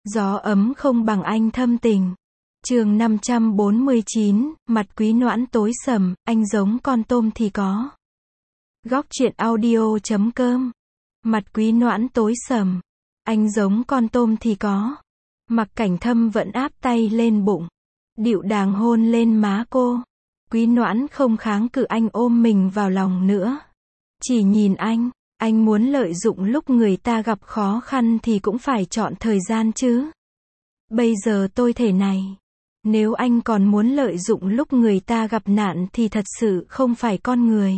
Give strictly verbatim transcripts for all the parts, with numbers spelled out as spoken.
Gió ấm không bằng anh thâm tình. Chương năm trăm bốn mươi chín, mặt Quý Noãn tối sầm, anh giống con tôm thì có. Góc truyện audio chấm com. Mặt Quý Noãn tối sầm, anh giống con tôm thì có. Mặc Cảnh Thâm vẫn áp tay lên bụng, điệu đàng hôn lên má cô. Quý Noãn không kháng cự anh ôm mình vào lòng nữa. Chỉ nhìn anh, anh muốn lợi dụng lúc người ta gặp khó khăn thì cũng phải chọn thời gian chứ. Bây giờ tôi thể này. Nếu anh còn muốn lợi dụng lúc người ta gặp nạn thì thật sự không phải con người.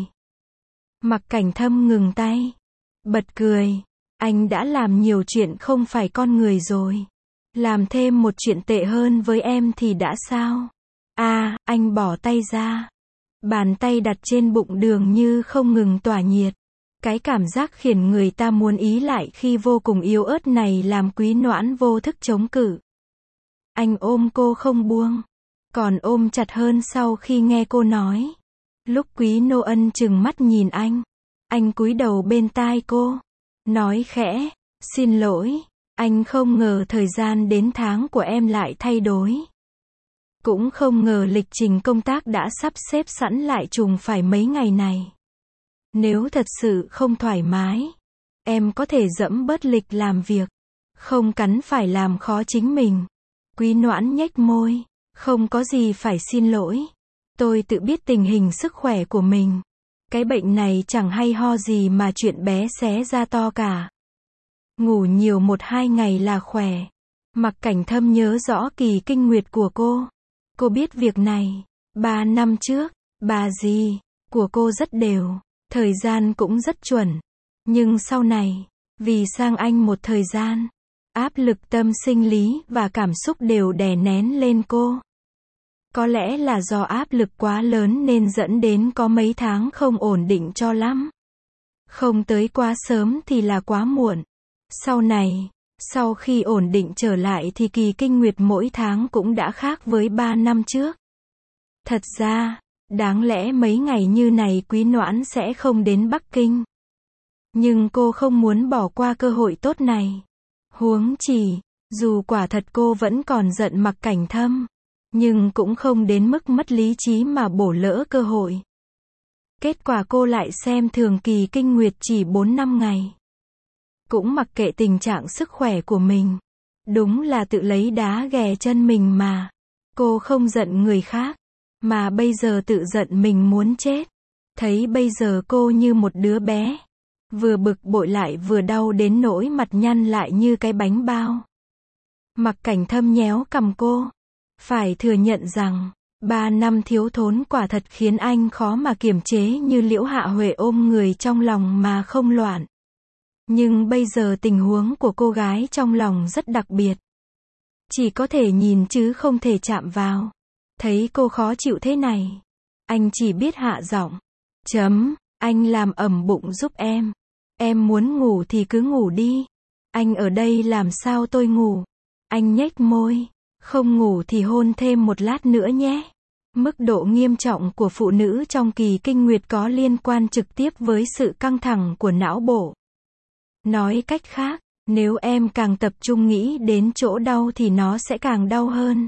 Mặc Cảnh Thâm ngừng tay, bật cười. Anh đã làm nhiều chuyện không phải con người rồi. Làm thêm một chuyện tệ hơn với em thì đã sao? À, anh bỏ tay ra. Bàn tay đặt trên bụng Đường Như không ngừng tỏa nhiệt. Cái cảm giác khiến người ta muốn ý lại khi vô cùng yếu ớt này làm Quý Noãn vô thức chống cự. Anh ôm cô không buông, còn ôm chặt hơn sau khi nghe cô nói. Lúc Quý Nô Ân trừng mắt nhìn anh, anh cúi đầu bên tai cô, nói khẽ, xin lỗi, anh không ngờ thời gian đến tháng của em lại thay đổi. Cũng không ngờ lịch trình công tác đã sắp xếp sẵn lại trùng phải mấy ngày này. Nếu thật sự không thoải mái, em có thể dẫm bớt lịch làm việc, không cắn phải làm khó chính mình. Quý Noãn nhếch môi, không có gì phải xin lỗi. Tôi tự biết tình hình sức khỏe của mình. Cái bệnh này chẳng hay ho gì mà chuyện bé xé ra to cả. Ngủ nhiều một hai ngày là khỏe. Mặc Cảnh Thâm nhớ rõ kỳ kinh nguyệt của cô. Cô biết việc này. Ba năm trước, bà dì của cô rất đều. Thời gian cũng rất chuẩn. Nhưng sau này, vì sang Anh một thời gian, áp lực tâm sinh lý và cảm xúc đều đè nén lên cô. Có lẽ là do áp lực quá lớn nên dẫn đến có mấy tháng không ổn định cho lắm. Không tới quá sớm thì là quá muộn. Sau này, sau khi ổn định trở lại thì kỳ kinh nguyệt mỗi tháng cũng đã khác với ba năm trước. Thật ra, đáng lẽ mấy ngày như này Quý Noãn sẽ không đến Bắc Kinh. Nhưng cô không muốn bỏ qua cơ hội tốt này. Huống chỉ, dù quả thật cô vẫn còn giận Mặc Cảnh Thâm, nhưng cũng không đến mức mất lý trí mà bổ lỡ cơ hội. Kết quả cô lại xem thường kỳ kinh nguyệt chỉ bốn năm ngày. Cũng mặc kệ tình trạng sức khỏe của mình. Đúng là tự lấy đá ghè chân mình mà. Cô không giận người khác, mà bây giờ tự giận mình muốn chết. Thấy bây giờ cô như một đứa bé. Vừa bực bội lại vừa đau đến nỗi mặt nhăn lại như cái bánh bao. Mặc Cảnh Thâm nhéo cằm cô. Phải thừa nhận rằng, ba năm thiếu thốn quả thật khiến anh khó mà kiềm chế như Liễu Hạ Huệ ôm người trong lòng mà không loạn. Nhưng bây giờ tình huống của cô gái trong lòng rất đặc biệt. Chỉ có thể nhìn chứ không thể chạm vào. Thấy cô khó chịu thế này, anh chỉ biết hạ giọng. Chấm, anh làm ẩm bụng giúp em. Em muốn ngủ thì cứ ngủ đi. Anh ở đây làm sao tôi ngủ. Anh nhếch môi. Không ngủ thì hôn thêm một lát nữa nhé. Mức độ nghiêm trọng của phụ nữ trong kỳ kinh nguyệt có liên quan trực tiếp với sự căng thẳng của não bộ. Nói cách khác, nếu em càng tập trung nghĩ đến chỗ đau thì nó sẽ càng đau hơn.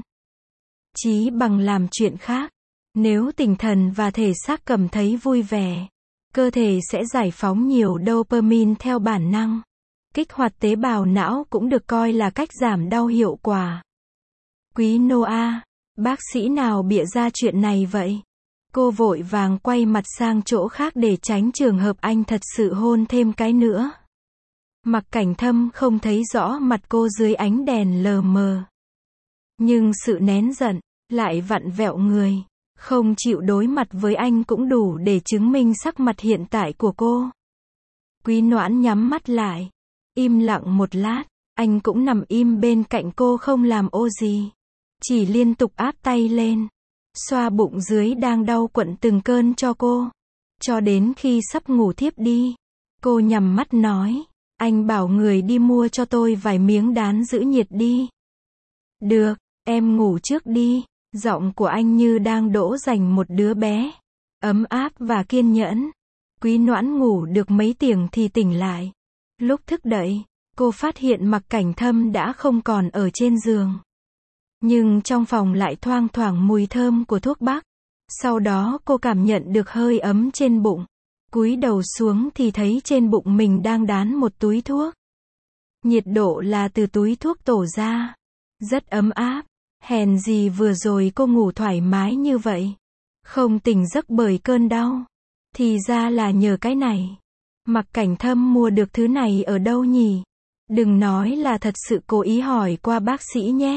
Chí bằng làm chuyện khác. Nếu tinh thần và thể xác cảm thấy vui vẻ, cơ thể sẽ giải phóng nhiều dopamine theo bản năng. Kích hoạt tế bào não cũng được coi là cách giảm đau hiệu quả. Quý Noa, bác sĩ nào bịa ra chuyện này vậy? Cô vội vàng quay mặt sang chỗ khác để tránh trường hợp anh thật sự hôn thêm cái nữa. Mặc Cảnh Thâm không thấy rõ mặt cô dưới ánh đèn lờ mờ. Nhưng sự nén giận, lại vặn vẹo người, không chịu đối mặt với anh cũng đủ để chứng minh sắc mặt hiện tại của cô. Quý Noãn nhắm mắt lại, im lặng một lát, anh cũng nằm im bên cạnh cô không làm ô gì. Chỉ liên tục áp tay lên, xoa bụng dưới đang đau quặn từng cơn cho cô. Cho đến khi sắp ngủ thiếp đi, cô nhắm mắt nói, anh bảo người đi mua cho tôi vài miếng đán giữ nhiệt đi. Được, em ngủ trước đi. Giọng của anh như đang dỗ dành một đứa bé, ấm áp và kiên nhẫn. Quý Noãn ngủ được mấy tiếng thì tỉnh lại. Lúc thức dậy, cô phát hiện Mạc Cảnh Thâm đã không còn ở trên giường. Nhưng trong phòng lại thoang thoảng mùi thơm của thuốc bắc. Sau đó cô cảm nhận được hơi ấm trên bụng. Cúi đầu xuống thì thấy trên bụng mình đang đán một túi thuốc. Nhiệt độ là từ túi thuốc tổ ra. Rất ấm áp. Hèn gì vừa rồi cô ngủ thoải mái như vậy. Không tỉnh giấc bởi cơn đau. Thì ra là nhờ cái này. Mạc Cảnh Thâm mua được thứ này ở đâu nhỉ? Đừng nói là thật sự cố ý hỏi qua bác sĩ nhé.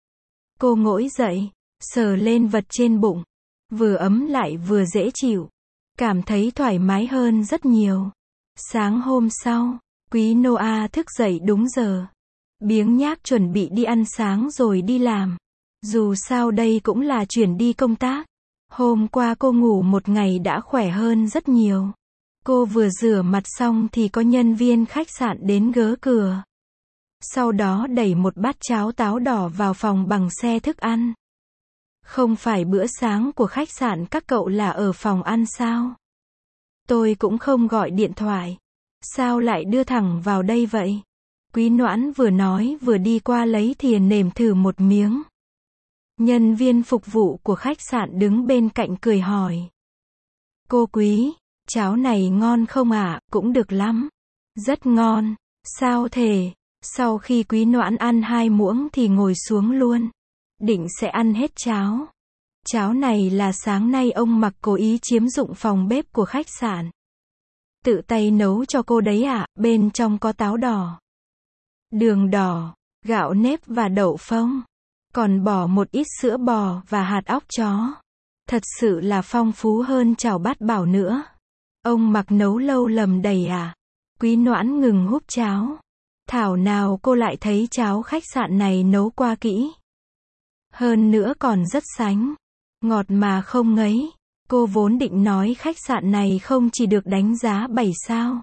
Cô ngồi dậy, sờ lên vật trên bụng. Vừa ấm lại vừa dễ chịu. Cảm thấy thoải mái hơn rất nhiều. Sáng hôm sau, Quý Noah thức dậy đúng giờ. Biếng nhác chuẩn bị đi ăn sáng rồi đi làm. Dù sao đây cũng là chuyển đi công tác. Hôm qua cô ngủ một ngày đã khỏe hơn rất nhiều. Cô vừa rửa mặt xong thì có nhân viên khách sạn đến gõ cửa. Sau đó đẩy một bát cháo táo đỏ vào phòng bằng xe thức ăn. Không phải bữa sáng của khách sạn các cậu là ở phòng ăn sao? Tôi cũng không gọi điện thoại. Sao lại đưa thẳng vào đây vậy? Quý Noãn vừa nói vừa đi qua lấy thìa nếm thử một miếng. Nhân viên phục vụ của khách sạn đứng bên cạnh cười hỏi. Cô Quý, cháo này ngon không ạ? Cũng được lắm. Rất ngon. Sao thế? Sau khi Quý Noãn ăn hai muỗng thì ngồi xuống luôn. Định sẽ ăn hết cháo. Cháo này là sáng nay ông Mặc cố ý chiếm dụng phòng bếp của khách sạn. Tự tay nấu cho cô đấy ạ, à, bên trong có táo đỏ, đường đỏ, gạo nếp và đậu phộng. Còn bỏ một ít sữa bò và hạt óc chó. Thật sự là phong phú hơn chảo bát bảo nữa. Ông Mặc nấu lâu lầm đầy à? Quý Noãn ngừng húp cháo. Thảo nào cô lại thấy cháo khách sạn này nấu qua kỹ. Hơn nữa còn rất sánh. Ngọt mà không ngấy. Cô vốn định nói khách sạn này không chỉ được đánh giá bảy sao.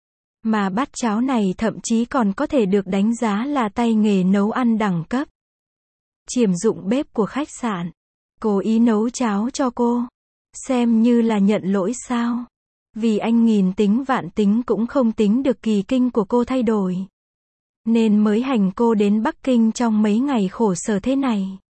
Mà bát cháo này thậm chí còn có thể được đánh giá là tay nghề nấu ăn đẳng cấp. Chiếm dụng bếp của khách sạn. Cố ý nấu cháo cho cô. Xem như là nhận lỗi sao. Vì anh nghìn tính vạn tính cũng không tính được kỳ kinh của cô thay đổi. Nên mới hành cô đến Bắc Kinh trong mấy ngày khổ sở thế này.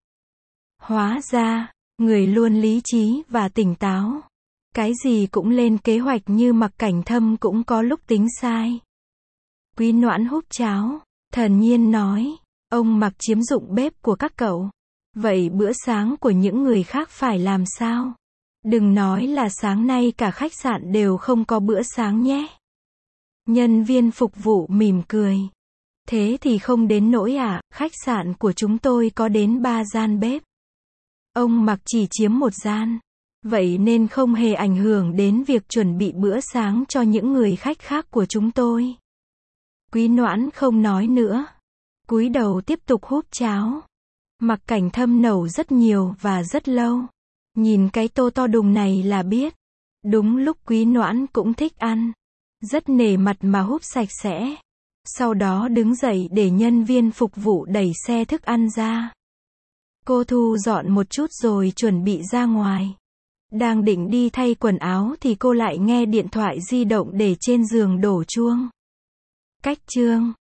Hóa ra, người luôn lý trí và tỉnh táo. Cái gì cũng lên kế hoạch như Mạc Cảnh Thâm cũng có lúc tính sai. Quý Noãn húp cháo, thản nhiên nói. Ông Mặc chiếm dụng bếp của các cậu. Vậy bữa sáng của những người khác phải làm sao? Đừng nói là sáng nay cả khách sạn đều không có bữa sáng nhé. Nhân viên phục vụ mỉm cười. Thế thì không đến nỗi à, khách sạn của chúng tôi có đến ba gian bếp. Ông Mặc chỉ chiếm một gian. Vậy nên không hề ảnh hưởng đến việc chuẩn bị bữa sáng cho những người khách khác của chúng tôi. Quý Noãn không nói nữa. Cúi đầu tiếp tục húp cháo. Mạc Cảnh Thâm nấu rất nhiều và rất lâu. Nhìn cái tô to đùng này là biết. Đúng lúc Quý Noãn cũng thích ăn. Rất nể mặt mà húp sạch sẽ. Sau đó đứng dậy để nhân viên phục vụ đẩy xe thức ăn ra. Cô thu dọn một chút rồi chuẩn bị ra ngoài. Đang định đi thay quần áo thì cô lại nghe điện thoại di động để trên giường đổ chuông. Cách chương